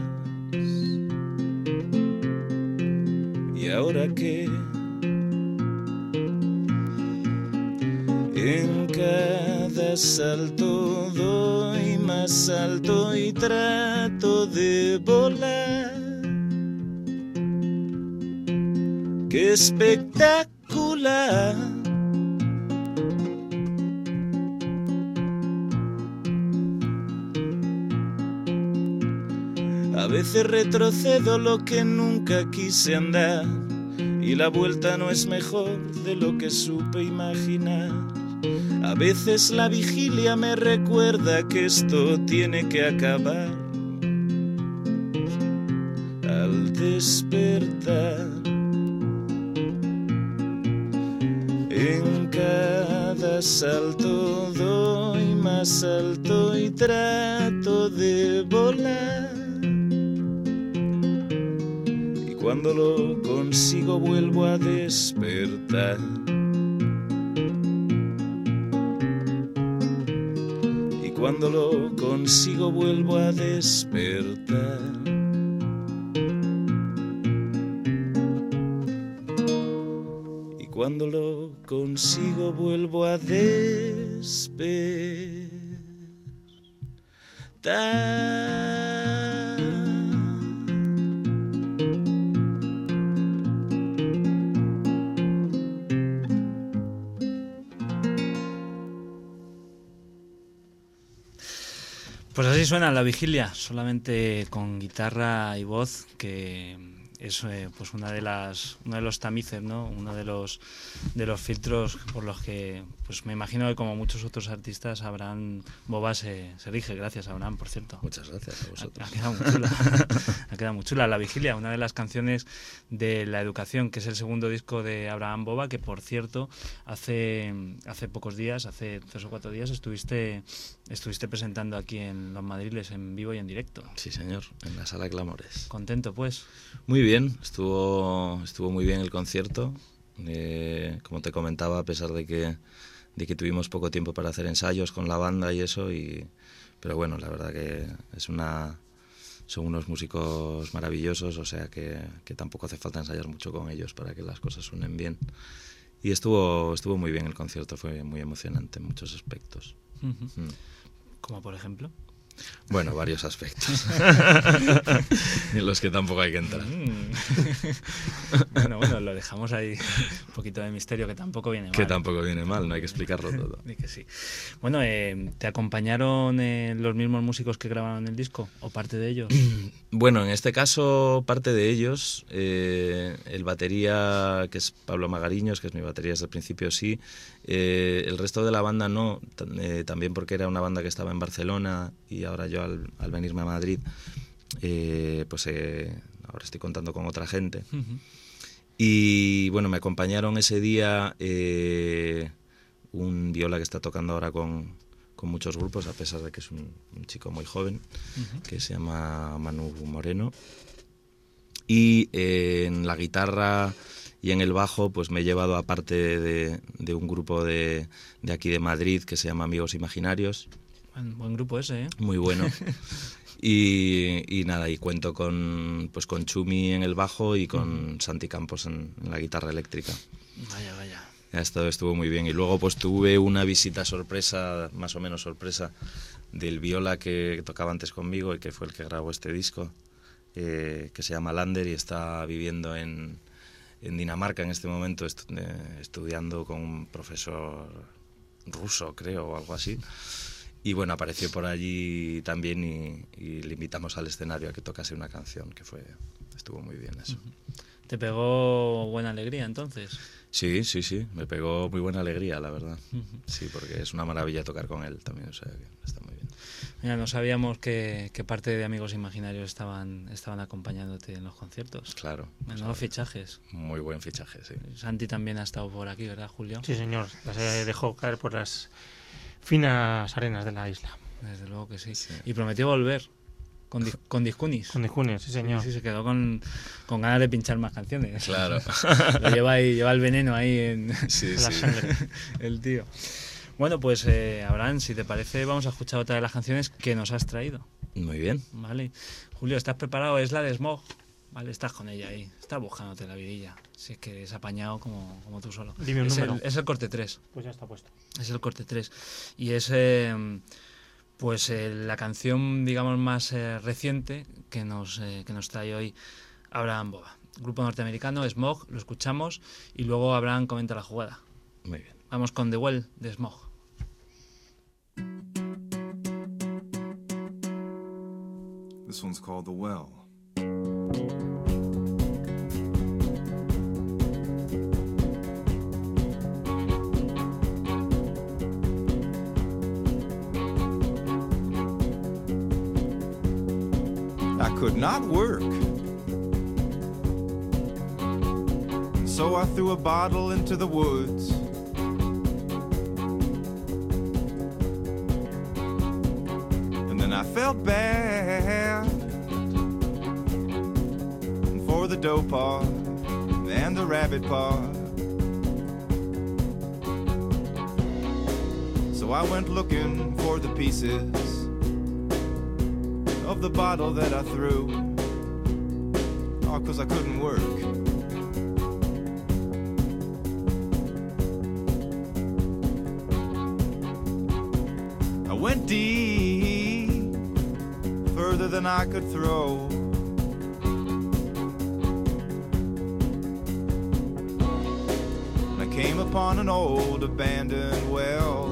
¿Y ahora qué? En cada salto doy más alto y trato de volar. ¡Qué espectacular! A veces retrocedo lo que nunca quise andar y la vuelta no es mejor de lo que supe imaginar. A veces la vigilia me recuerda que esto tiene que acabar. Al despertar, en cada salto doy más alto y trato de volar. Y cuando lo consigo vuelvo a despertar. Y cuando lo consigo vuelvo a despertar. Y cuando lo consigo vuelvo a despertar. Pues así suena La Vigilia, solamente con guitarra y voz, que es eh, pues una de las uno de los tamices, ¿no? Uno de los de los filtros por los que pues me imagino que como muchos otros artistas Abraham Boba se, se rige. Gracias, Abraham, por cierto. Muchas gracias a vosotros. Ha, ha quedado muy chula. Ha quedado muy chula. La Vigilia, una de las canciones de La Educación, que es el segundo disco de Abraham Boba, que por cierto hace hace pocos días, hace tres o cuatro días estuviste estuviste presentando aquí en Los Madriles en vivo y en directo. Sí, señor, en la Sala Clamores. Contento, pues. Muy bien, estuvo estuvo muy bien el concierto. Eh, como te comentaba, a pesar de que de que tuvimos poco tiempo para hacer ensayos con la banda y eso, y pero bueno, la verdad que es una son unos músicos maravillosos, o sea que, que tampoco hace falta ensayar mucho con ellos para que las cosas suenen bien. y estuvo, estuvo muy bien el concierto, fue muy emocionante en muchos aspectos. Uh-huh. Mm. Como por ejemplo. Bueno, varios aspectos. En los que tampoco hay que entrar. Mm. Bueno, bueno, lo dejamos ahí un poquito de misterio, que tampoco viene mal. Que tampoco viene mal, no hay que explicarlo todo. Di que sí. Bueno, eh, ¿te acompañaron eh, los mismos músicos que grabaron el disco? ¿O parte de ellos? Bueno, en este caso, parte de ellos. Eh, el batería, que es Pablo Magariños, que es mi batería desde el principio, sí. Eh, el resto de la banda no, eh, también porque era una banda que estaba en Barcelona y ahora yo al, al venirme a Madrid, eh, pues eh, ahora estoy contando con otra gente. Uh-huh. Y bueno, me acompañaron ese día eh, un viola que está tocando ahora con, con muchos grupos, a pesar de que es un, un chico muy joven, uh-huh. que se llama Manu Moreno. Y eh, en la guitarra y en el bajo pues me he llevado a parte de, de un grupo de, de aquí de Madrid que se llama Amigos Imaginarios. Buen, buen grupo ese, ¿eh? Muy bueno. Y, y nada, y cuento con, pues con Chumi en el bajo y con uh-huh. Santi Campos en, en la guitarra eléctrica. Vaya, vaya. Esto estuvo muy bien. Y luego pues tuve una visita sorpresa, más o menos sorpresa, del viola que tocaba antes conmigo y que fue el que grabó este disco, eh, que se llama Lander y está viviendo en, en Dinamarca en este momento, estu- eh, estudiando con un profesor ruso, creo, o algo así. Y bueno, apareció por allí también y, y le invitamos al escenario a que tocase una canción, que fue estuvo muy bien eso. ¿Te pegó buena alegría entonces? Sí, sí, sí, me pegó muy buena alegría, la verdad. Uh-huh. Sí, porque es una maravilla tocar con él también, o sea que está muy bien. Mira, no sabíamos que, que parte de Amigos Imaginarios estaban, estaban acompañándote en los conciertos. Claro. Menudos fichajes. Muy buen fichaje, sí. Santi también ha estado por aquí, ¿verdad, Julio? Sí, señor, se dejó caer por las finas arenas de la isla. Desde luego que sí. Sí. Y prometió volver con, di- con Discunis. Con Discunis, sí, señor. Sí, sí, se quedó con, con ganas de pinchar más canciones. Claro. Lo lleva ahí, lleva el veneno ahí en, Sí, En la sí. sangre. el tío. Bueno, pues eh, Abraham, si te parece, vamos a escuchar otra de las canciones que nos has traído. Muy bien. Vale. Julio, ¿estás preparado? Es la de Smog. Vale, estás con ella ahí. Estás buscándote la vidilla. Si es que es apañado como, como tú solo. Dime un es, número. el, es el corte tres. Pues ya está puesto. Es el corte tres. Y es eh, pues eh, la canción, digamos, más eh, reciente que nos, eh, que nos trae hoy Abraham Boba. Grupo norteamericano, Smog, lo escuchamos y luego Abraham comenta la jugada. Muy bien. Vamos con The Well de Smog. This one's called The Well. I could not work, so I threw a bottle into the woods. And then I felt bad for the doe paw and the rabbit paw. So I went looking for the pieces of the bottle that I threw, all 'cause I couldn't work. I went deep, further than I could throw. And I came upon an old abandoned well.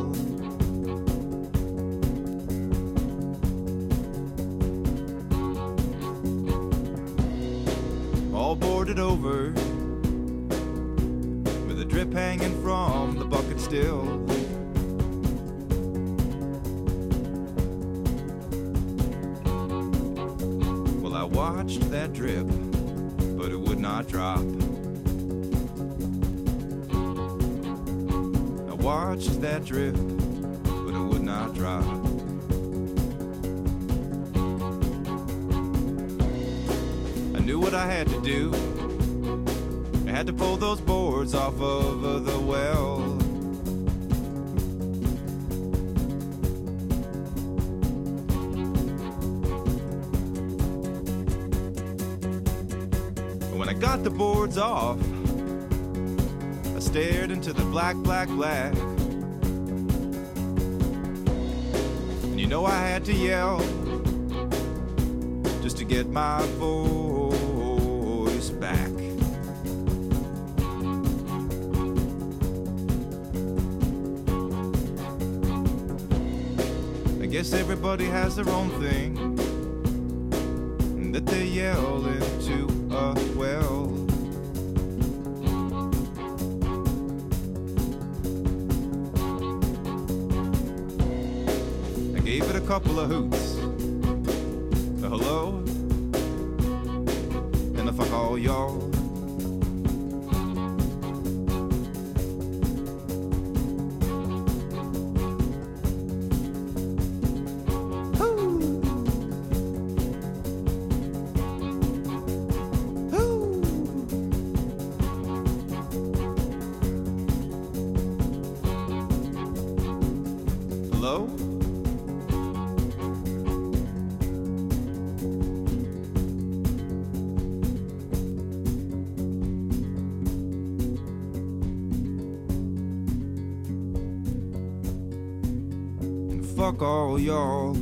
All boarded over, with a drip hanging from the bucket still. Well, I watched that drip, but it would not drop. I watched that drip, but it would not drop. I knew what I had to do. I had to pull those boards off of uh, the well. When I got the boards off, I stared into the black, black, black. And you know I had to yell just to get my voice back. I guess everybody has their own thing that they yell into a well. I gave it a couple of hoots, a hello, and a fuck all y'all. Fuck all y'all.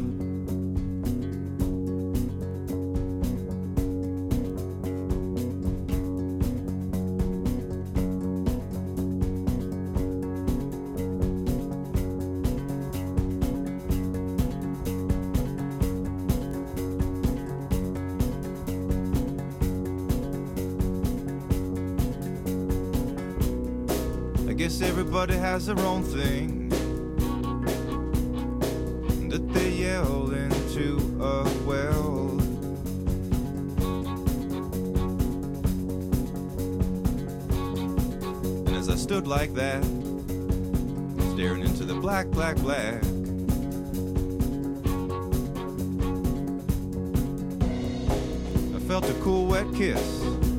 I guess everybody has their own thing that they yell into a well. And as I stood like that, staring into the black, black, black, I felt a cool wet kiss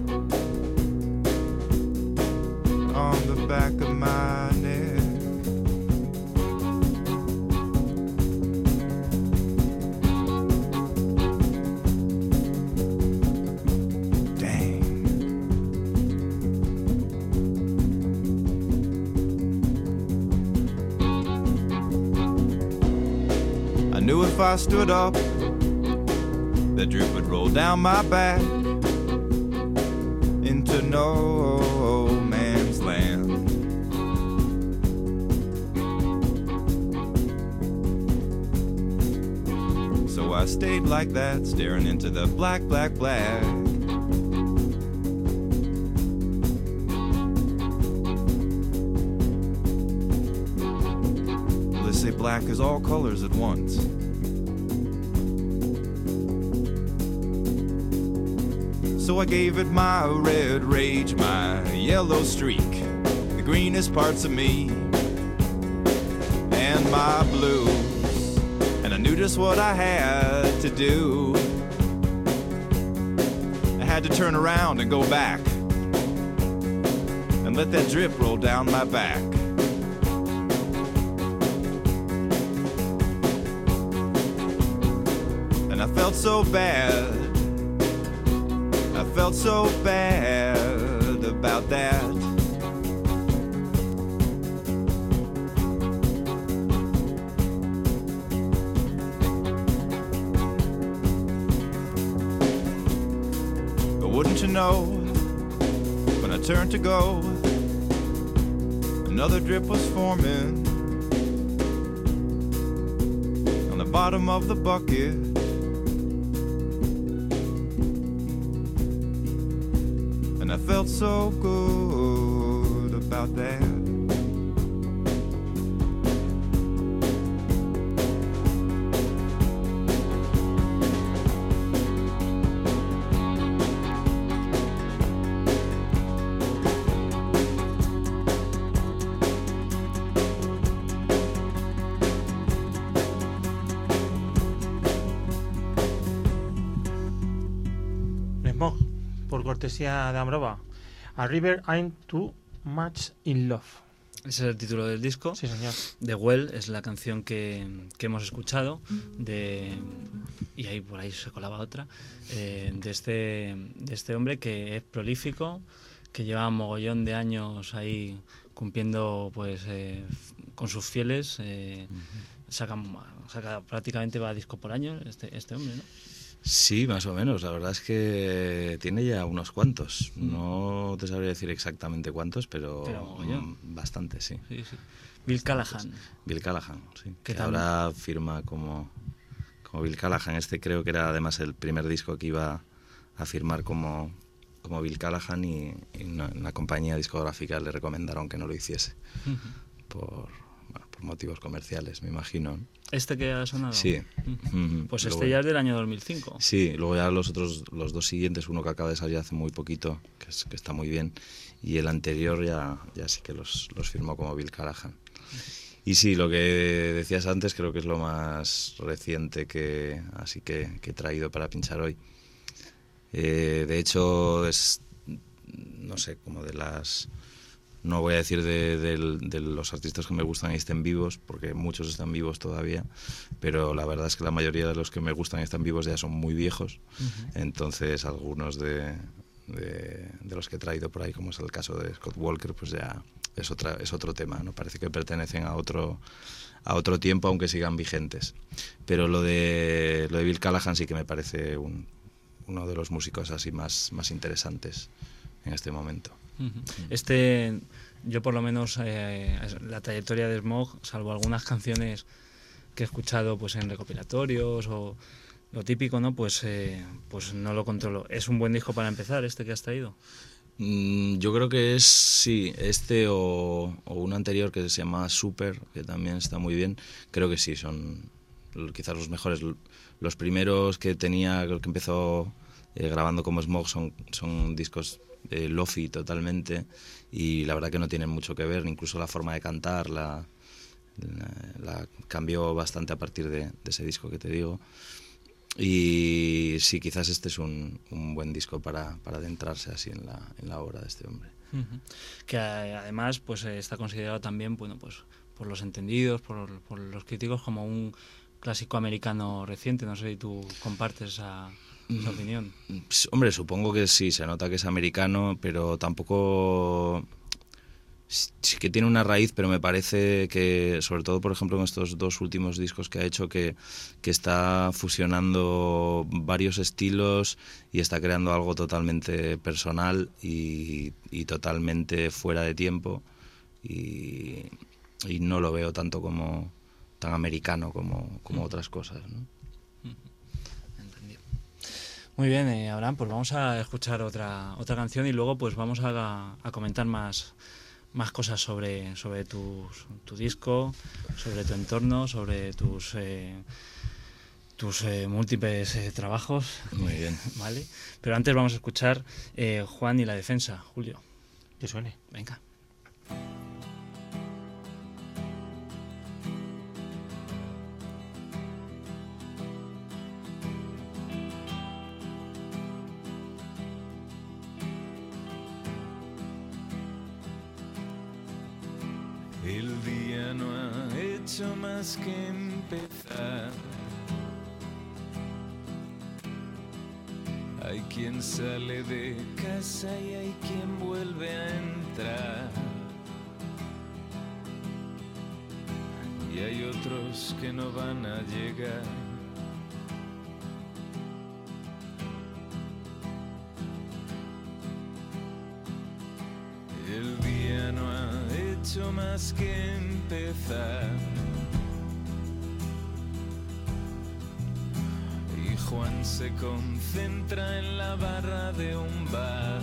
on the back of my neck. Knew if I stood up, the drip would roll down my back into no man's land. So I stayed like that, staring into the black, black, black. Well, they say black is all colors at once. So I gave it my red rage, my yellow streak, the greenest parts of me, and my blues. And I knew just what I had to do. I had to turn around and go back and let that drip roll down my back. And I felt so bad, I felt so bad about that. But wouldn't you know, when I turned to go, another drip was forming on the bottom of the bucket. And I felt so good about that. Smog, por cortesía de Ambrova. A River I'm Too Much in Love. Ese es el título del disco. Sí, señor. The Well es la canción que, que hemos escuchado. De, y ahí por ahí se colaba otra. Eh, de, este, de este hombre que es prolífico, que lleva un mogollón de años ahí cumpliendo pues eh, con sus fieles. Eh, uh-huh. saca, saca prácticamente va a disco por año este, este hombre, ¿no? Sí, más o menos. La verdad es que tiene ya unos cuantos. No te sabría decir exactamente cuántos, pero, pero mm, bastante, sí. sí, sí. Bill Callahan. Bill Callahan, sí. Que ahora firma como, como Bill Callahan. Este creo que era además el primer disco que iba a firmar como, como Bill Callahan y, y una, una compañía discográfica le recomendaron que no lo hiciese. Uh-huh. Por... por motivos comerciales, me imagino. ¿Este que ha sonado? Sí. Uh-huh. Pues luego, este ya es del año dos mil cinco. Sí, luego ya los otros, los dos siguientes, uno que acaba de salir hace muy poquito, que, es, que está muy bien, y el anterior ya, ya sí que los, los firmó como Bill Callahan. Y sí, lo que decías antes creo que es lo más reciente que, así que, que he traído para pinchar hoy. Eh, de hecho, es, no sé, como de las... No voy a decir de, de, de los artistas que me gustan y estén vivos, porque muchos están vivos todavía, pero la verdad es que la mayoría de los que me gustan y están vivos ya son muy viejos. Uh-huh. Entonces algunos de, de, de los que he traído por ahí, como es el caso de Scott Walker, pues ya es, otra, es otro tema, ¿no? Parece que pertenecen a otro, a otro tiempo, aunque sigan vigentes. Pero lo de, lo de Bill Callahan sí que me parece un, uno de los músicos así más, más interesantes en este momento. Este, yo por lo menos eh, la trayectoria de Smog, salvo algunas canciones que he escuchado pues en recopilatorios o lo típico, ¿no? Pues, eh, pues no lo controlo. ¿Es un buen disco para empezar este que has traído? Mm, yo creo que es, sí, este o, o un anterior que se llama Super, que también está muy bien. Creo que sí, son quizás los mejores. Los primeros que tenía, que empezó eh, grabando como Smog, son, son discos... Eh, lofi totalmente, y la verdad que no tienen mucho que ver, incluso la forma de cantar la, la, la cambió bastante a partir de, de ese disco que te digo, y sí, quizás este es un, un buen disco para, para adentrarse así en la, en la obra de este hombre. Uh-huh. Que además pues está considerado también, bueno, pues por los entendidos, por, por los críticos, como un clásico americano reciente. No sé si tú compartes esa... ¿Su opinión? Hombre, supongo que sí, se nota que es americano, pero tampoco... Sí que tiene una raíz, pero me parece que, sobre todo, por ejemplo, en estos dos últimos discos que ha hecho, que, que está fusionando varios estilos y está creando algo totalmente personal y, y totalmente fuera de tiempo, y, y no lo veo tanto como tan americano como, como mm. otras cosas, ¿no? Muy bien, eh, Abraham, pues vamos a escuchar otra otra canción y luego pues vamos a, a comentar más, más cosas sobre, sobre tu, tu disco, sobre tu entorno, sobre tus eh, tus eh, múltiples eh, trabajos. Muy bien. ¿Vale? Pero antes vamos a escuchar eh, Juan y la defensa, Julio. Que suene. Venga. El día no ha hecho más que empezar. Hay quien sale de casa y hay quien vuelve a entrar. Y hay otros que no van a llegar. El día no ha hecho más que empezar. Y Juan se concentra en la barra de un bar.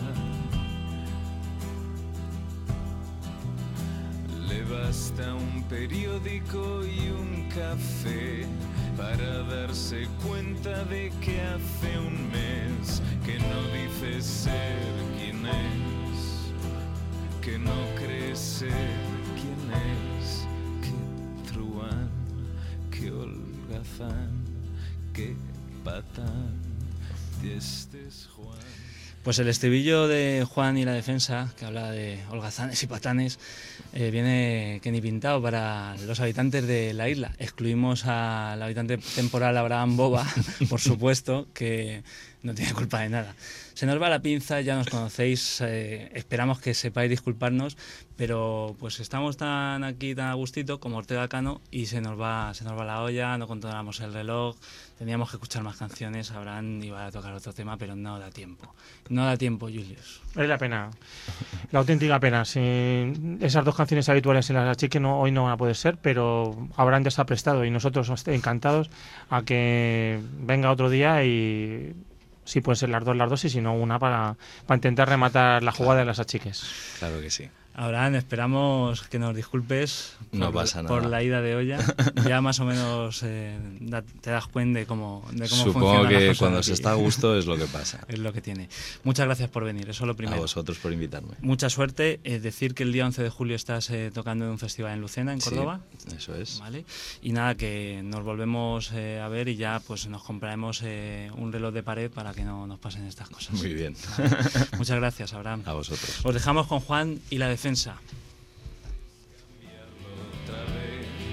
Le basta un periódico y un café para darse cuenta de que hace un mes que no dice ser quien es, que no cree ser quien es, que truán, que holgazán, que patán, este es Juan. Pues el estribillo de Juan y la defensa, que habla de holgazanes y patanes, eh, viene que ni pintado para los habitantes de la isla. Excluimos al habitante temporal Abraham Boba, por supuesto, que no tiene culpa de nada. Se nos va la pinza, ya nos conocéis, eh, esperamos que sepáis disculparnos, pero pues estamos tan aquí tan a gustito como Ortega Cano y se nos va se nos va la olla, no controlamos el reloj, teníamos que escuchar más canciones, Abraham iba a tocar otro tema, pero no da tiempo. No da tiempo, Julius. Es la pena, la auténtica pena. Si esas dos canciones habituales en las Achiques no, hoy no van a poder ser, pero Abraham ya está prestado y nosotros encantados a que venga otro día y si pueden ser las dos, las dos y si no una para, para intentar rematar la jugada de las Achiques. Claro que sí. Abraham, esperamos que nos disculpes por, no pasa nada. por la ida de olla. Ya más o menos eh, da, te das cuenta de cómo, de cómo Supongo funcionan que las cosas cuando aquí. se está a gusto es lo que pasa. Es lo que tiene. Muchas gracias por venir, eso es lo primero. A vosotros por invitarme. Mucha suerte. Eh, decir que el día once de julio estás eh, tocando en un festival en Lucena, en Córdoba. Sí, eso es. ¿Vale? Y nada, que nos volvemos eh, a ver y ya pues nos compraremos eh, un reloj de pared para que no nos pasen estas cosas. Muy bien. ¿Vale? Muchas gracias, Abraham. A vosotros. Os dejamos con Juan y la defensa.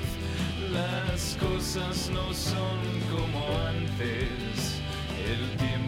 Las cosas no son como antes, el tiempo